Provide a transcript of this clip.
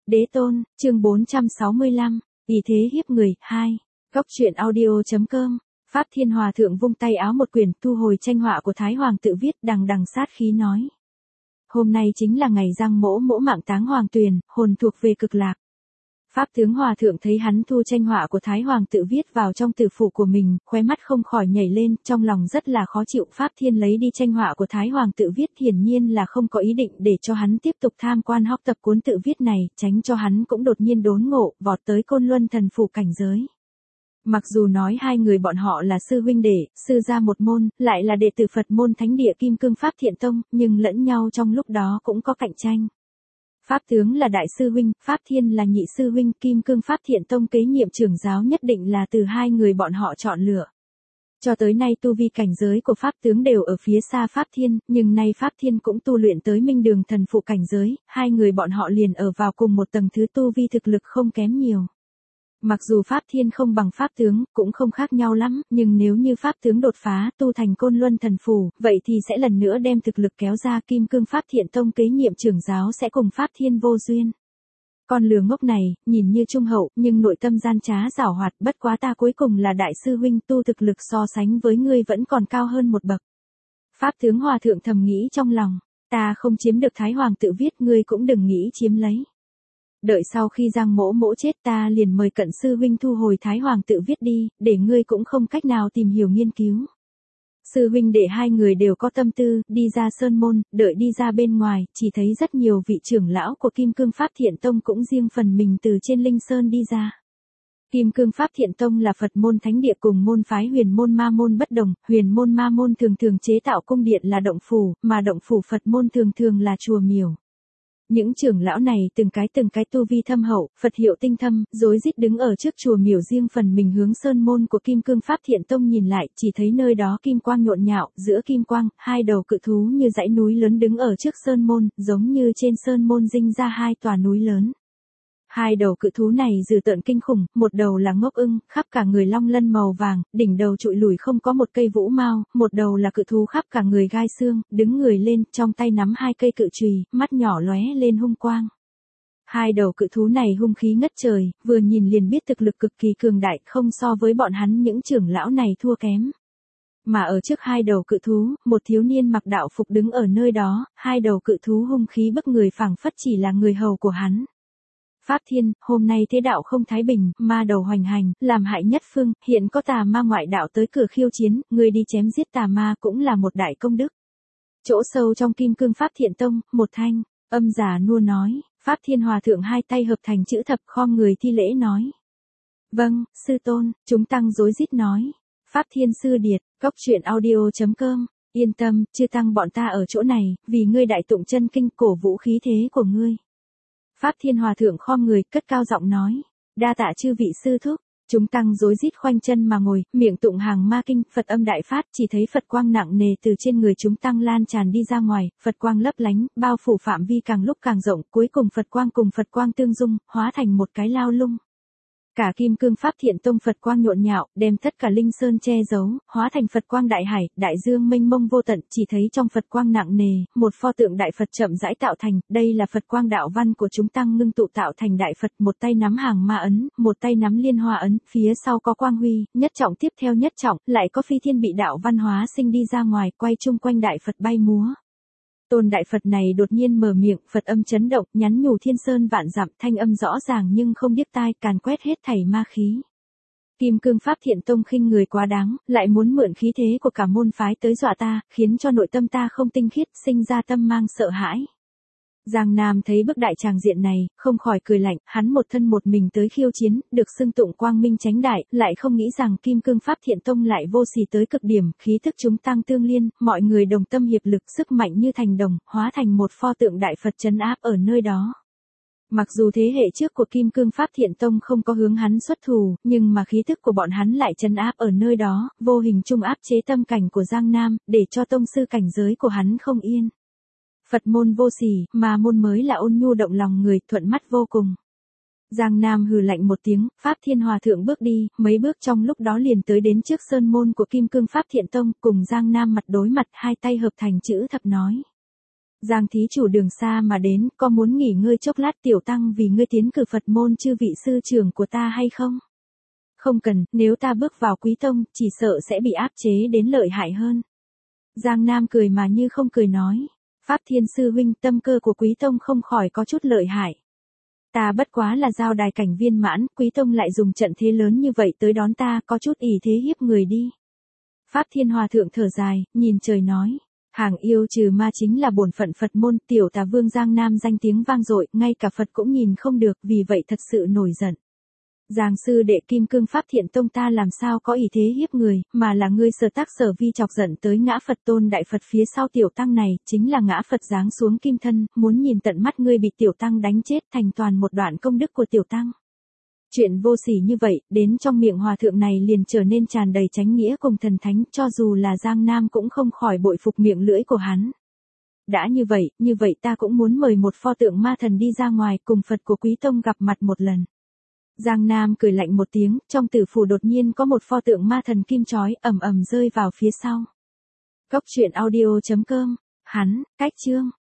Đế tôn, chương 465, ý thế hiếp người, 2. Góc truyện audio.com. Pháp Thiên Hòa Thượng vung tay áo một quyển, thu hồi tranh họa của Thái Hoàng tự viết, đằng đằng sát khí nói. Hôm nay chính là ngày Giang Mỗ Mỗ mạng táng Hoàng Tuyền, hồn thuộc về cực lạc. Pháp tướng Hòa Thượng thấy hắn thu tranh họa của Thái Hoàng tự viết vào trong tử phủ của mình, khóe mắt không khỏi nhảy lên, trong lòng rất là khó chịu. Pháp Thiên lấy đi tranh họa của Thái Hoàng tự viết, hiển nhiên là không có ý định để cho hắn tiếp tục tham quan học tập cuốn tự viết này, tránh cho hắn cũng đột nhiên đốn ngộ, vọt tới Côn Luân Thần Phủ cảnh giới. Mặc dù nói hai người bọn họ là sư huynh đệ, sư gia một môn, lại là đệ tử Phật môn Thánh Địa Kim Cương Pháp Thiện Tông, nhưng lẫn nhau trong lúc đó cũng có cạnh tranh. Pháp tướng là đại sư huynh, Pháp Thiên là nhị sư huynh, Kim Cương Pháp Thiện Tông kế nhiệm trưởng giáo nhất định là từ hai người bọn họ chọn lựa. Cho tới nay tu vi cảnh giới của Pháp tướng đều ở phía xa Pháp Thiên, nhưng nay Pháp Thiên cũng tu luyện tới Minh Đường Thần Phụ cảnh giới, hai người bọn họ liền ở vào cùng một tầng thứ tu vi thực lực không kém nhiều. Mặc dù Pháp Thiên không bằng Pháp tướng, cũng không khác nhau lắm, nhưng nếu như Pháp tướng đột phá, tu thành Côn Luân Thần Phủ, vậy thì sẽ lần nữa đem thực lực kéo ra. Kim Cương Pháp Thiện Tông kế nhiệm trưởng giáo sẽ cùng Pháp Thiên vô duyên. Con lừa ngốc này, nhìn như trung hậu, nhưng nội tâm gian trá giảo hoạt, bất quá ta cuối cùng là đại sư huynh, tu thực lực so sánh với ngươi vẫn còn cao hơn một bậc. Pháp tướng Hòa Thượng thầm nghĩ trong lòng, ta không chiếm được Thái Hoàng tự viết, ngươi cũng đừng nghĩ chiếm lấy. Đợi sau khi Giang Mỗ Mỗ chết ta liền mời cận sư huynh thu hồi Thái Hoàng tự viết đi, để ngươi cũng không cách nào tìm hiểu nghiên cứu. Sư huynh đệ hai người đều có tâm tư, đi ra sơn môn, đợi đi ra bên ngoài, chỉ thấy rất nhiều vị trưởng lão của Kim Cương Pháp Thiện Tông cũng riêng phần mình từ trên Linh Sơn đi ra. Kim Cương Pháp Thiện Tông là Phật môn Thánh Địa cùng môn phái Huyền môn Ma môn bất đồng, Huyền môn Ma môn thường thường chế tạo cung điện là động phủ, mà động phủ Phật môn thường thường là chùa miểu. Những trưởng lão này từng cái tu vi thâm hậu, Phật hiệu tinh thâm, rối rít đứng ở trước chùa miểu riêng phần mình hướng sơn môn của Kim Cương Pháp Thiện Tông nhìn lại, chỉ thấy nơi đó kim quang nhộn nhạo, giữa kim quang, hai đầu cự thú như dãy núi lớn đứng ở trước sơn môn, giống như trên sơn môn rinh ra hai tòa núi lớn. Hai đầu cự thú này dữ tợn kinh khủng, một đầu là ngốc ưng, khắp cả người long lân màu vàng, đỉnh đầu trụi lùi không có một cây vũ mao, một đầu là cự thú khắp cả người gai xương, đứng người lên, trong tay nắm hai cây cự chùy, mắt nhỏ lóe lên hung quang. Hai đầu cự thú này hung khí ngất trời, vừa nhìn liền biết thực lực cực kỳ cường đại, không so với bọn hắn những trưởng lão này thua kém. Mà ở trước hai đầu cự thú, một thiếu niên mặc đạo phục đứng ở nơi đó, hai đầu cự thú hung khí bức người phảng phất chỉ là người hầu của hắn. Pháp Thiên, hôm nay thế đạo không thái bình, ma đầu hoành hành, làm hại nhất phương, hiện có tà ma ngoại đạo tới cửa khiêu chiến, người đi chém giết tà ma cũng là một đại công đức. Chỗ sâu trong Kim Cương Pháp Thiện Tông, một thanh âm già nua nói, Pháp Thiên Hòa Thượng hai tay hợp thành chữ thập khom người thi lễ nói. Vâng, sư tôn, chúng tăng rối rít nói. Pháp Thiên sư điệt, góc truyện audio.com, yên tâm, chư tăng bọn ta ở chỗ này, vì ngươi đại tụng chân kinh cổ vũ khí thế của ngươi. Pháp Thiên Hòa Thượng khom người, cất cao giọng nói, đa tạ chư vị sư thúc. Chúng tăng rối rít khoanh chân mà ngồi, miệng tụng hàng ma kinh, Phật âm đại phát, chỉ thấy Phật quang nặng nề từ trên người chúng tăng lan tràn đi ra ngoài, Phật quang lấp lánh, bao phủ phạm vi càng lúc càng rộng, cuối cùng Phật quang cùng Phật quang tương dung, hóa thành một cái lao lung. Cả Kim Cương Pháp Thiện Tông Phật quang nhộn nhạo, đem tất cả linh sơn che giấu, hóa thành Phật quang đại hải, đại dương mênh mông vô tận, chỉ thấy trong Phật quang nặng nề, một pho tượng đại Phật chậm rãi tạo thành, đây là Phật quang đạo văn của chúng tăng ngưng tụ tạo thành đại Phật, một tay nắm hàng ma ấn, một tay nắm liên hoa ấn, phía sau có quang huy, nhất trọng tiếp theo nhất trọng, lại có phi thiên bị đạo văn hóa sinh đi ra ngoài, quay chung quanh đại Phật bay múa. Tôn đại Phật này đột nhiên mở miệng, Phật âm chấn động, nhắn nhủ thiên sơn vạn dặm, thanh âm rõ ràng nhưng không điếc tai, càn quét hết thảy ma khí. Kim Cương Pháp Thiện Tông khinh người quá đáng, lại muốn mượn khí thế của cả môn phái tới dọa ta, khiến cho nội tâm ta không tinh khiết, sinh ra tâm mang sợ hãi. Giang Nam thấy bức đại tràng diện này, không khỏi cười lạnh, hắn một thân một mình tới khiêu chiến, được xưng tụng quang minh chánh đại, lại không nghĩ rằng Kim Cương Pháp Thiện Tông lại vô sỉ tới cực điểm, khí thức chúng tăng tương liên, mọi người đồng tâm hiệp lực, sức mạnh như thành đồng, hóa thành một pho tượng đại Phật trấn áp ở nơi đó. Mặc dù thế hệ trước của Kim Cương Pháp Thiện Tông không có hướng hắn xuất thù, nhưng mà khí thức của bọn hắn lại trấn áp ở nơi đó, vô hình trung áp chế tâm cảnh của Giang Nam, để cho tông sư cảnh giới của hắn không yên. Phật môn vô sỉ, mà môn mới là ôn nhu động lòng người, thuận mắt vô cùng. Giang Nam hừ lạnh một tiếng, Pháp Thiên Hòa Thượng bước đi, mấy bước trong lúc đó liền tới đến trước sơn môn của Kim Cương Pháp Thiện Tông, cùng Giang Nam mặt đối mặt, hai tay hợp thành chữ thập nói. Giang thí chủ đường xa mà đến, có muốn nghỉ ngơi chốc lát tiểu tăng vì ngươi tiến cử Phật môn chư vị sư trưởng của ta hay không? Không cần, nếu ta bước vào Quý Tông, chỉ sợ sẽ bị áp chế đến lợi hại hơn. Giang Nam cười mà như không cười nói. Pháp Thiên sư huynh, tâm cơ của Quý Tông không khỏi có chút lợi hại. Ta bất quá là giao đài cảnh viên mãn, Quý Tông lại dùng trận thế lớn như vậy tới đón ta, có chút ỷ thế hiếp người đi. Pháp Thiên Hòa thượng thở dài, nhìn trời nói. Hàng yêu trừ ma chính là bổn phận Phật môn, tiểu tà vương Giang Nam danh tiếng vang dội, ngay cả Phật cũng nhìn không được, vì vậy thật sự nổi giận. Giang sư đệ Kim Cương Pháp Thiện Tông ta làm sao có ý thế hiếp người, mà là ngươi sở tác sở vi chọc giận tới ngã Phật tôn đại Phật phía sau tiểu tăng này, chính là ngã Phật giáng xuống kim thân, muốn nhìn tận mắt ngươi bị tiểu tăng đánh chết thành toàn một đoạn công đức của tiểu tăng. Chuyện vô sỉ như vậy, đến trong miệng hòa thượng này liền trở nên tràn đầy chánh nghĩa cùng thần thánh, cho dù là Giang Nam cũng không khỏi bội phục miệng lưỡi của hắn. Đã như vậy ta cũng muốn mời một pho tượng ma thần đi ra ngoài cùng Phật của Quý Tông gặp mặt một lần. Giang Nam cười lạnh một tiếng, trong tử phủ đột nhiên có một pho tượng ma thần kim chói ầm ầm rơi vào phía sau. Cốc truyện audio.com, hắn, cách chương.